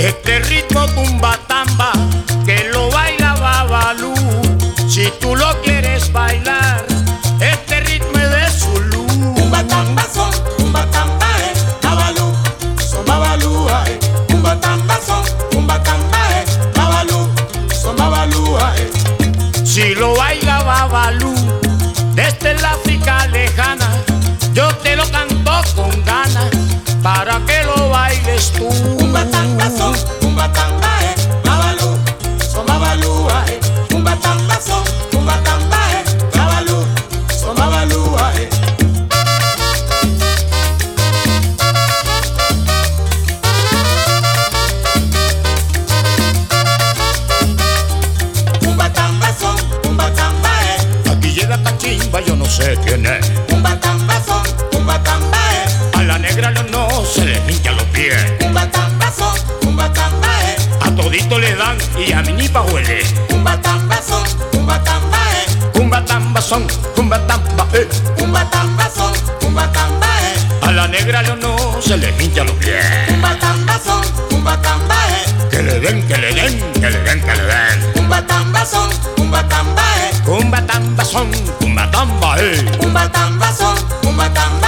Este ritmo tumba tamba que lo baila Babalú. Si tú lo quieres bailar, este ritmo es de Zulú. Tumba tamba son Babalú, son Babalú, ay. Tumba tamba son Babalú, son Babalú, ay. Si lo baila Babalú desde el África lejana, yo te lo canto con ganas para que lo bailes tú. Tumba tamba son Babalú, son Babalú, ay. Tumba tamba son Babalú, son Babalú, ay. Tumba tamba son Aquí llega Cachimba, yo no sé quién es. Tumba tamba son A la negra no se le hincha los pies. Tumba tamba son A todito le dan y a mí ni pa' huele. Tumba tamba son Cumba tamba son, cumba tamba, Tumba tamba son A la negra no se le hincha los pies. Tumba tamba son Que le den, que le den, que le den, que le den. Tumba tamba son Cumba tamba son, cumba tamba, Tumba tamba son